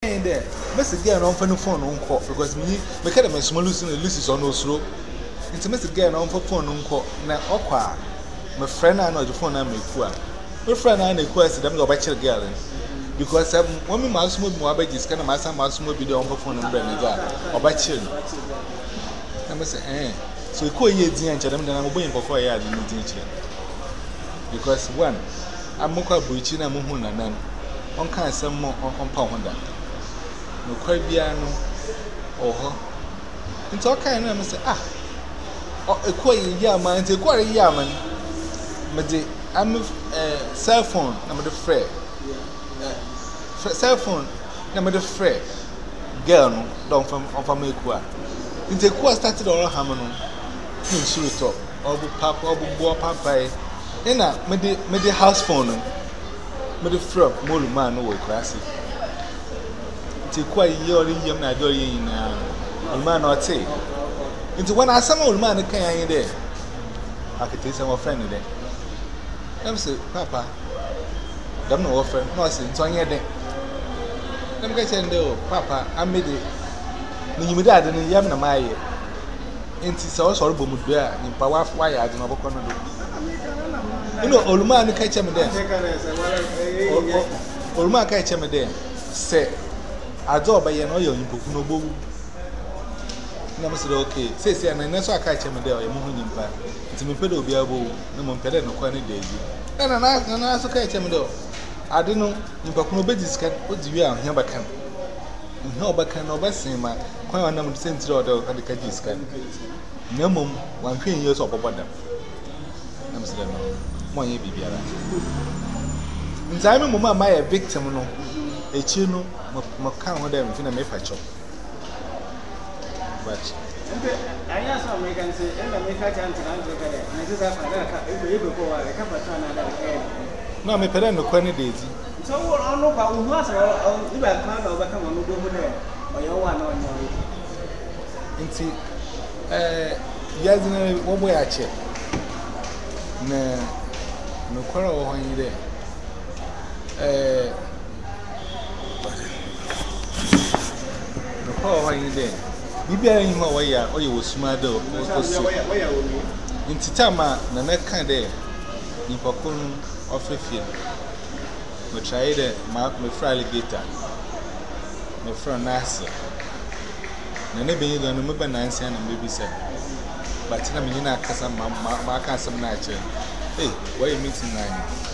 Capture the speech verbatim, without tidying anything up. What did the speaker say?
there. Mister Girl on phone phone on call because me, me kind of small losing the list is on no slow. It's Mister Girl on phone on call. Now, Aqua, my friend, I know the phone I'm a poor. My friend, I know quest them go back to the girl because I'm one mouse move more about this kind of mass mouse move video on phone and brand or by children. I must say, eh. So, you call ye and tell them that I'm waiting for a yard in the teacher. Because one, I'm Moka Buchina Muhuna and then one kind of some more on compound. No Caribbeano or her. It's all kind of say, ah, a quay yaman, it's a quite yaman. But I'm a cell phone, number the fray. Cell phone, number the fray. Girl, don't from Famekwa. It's a quite started all Hammond. Shoot talk, or papa, or boy, papa. Then I made the house phone. Made the frog, Molu man, no classy. It's quite your young Nadori in a man or say. Into when I some old man came there. I could take some friend there. I'm say, Papa, don't know offer, no, since on your day. Let me get you, Papa, I made it. You made that in the Yamna Maya. And it's also a boom there in Power Wire. I don't know what you know, old man catch him there. Old man catch him there. Say, I do by an oil in Pukunobo. Never said, okay. Say, say, and I never catch him there. I'm moving in back. It's a pedo be able, no one pedal, no quantity daisy. And I also catch him though. I don't know, in Pakunobe discount, what do you have here back? No, but can no best say my quite a number of cents or the Kajiscan. No mum, one three years of about them. I'm saying, no, one year be better. In time, Mamma, my victim, no, a chino, Macam with them, in a maple. But I asked some Americans, and I make a chance to answer that. I just have a before I come to another. No, my parent, no quantity daisy. So, I don't know about who was or you have come over come on over there or your one on your. Into eh, yes, in one way I check. No, no quarrel when you there. Eh, no quarrel when you there. You be in Hawaii or you was smart or in Titama, the next kind there. In Pocun or Fifield. We tried it, my friendly alligator. My friend Nasa. None being going to remember Nancy and baby said. But I'm in a casa, my castle nature. Hey, why are you meeting nine?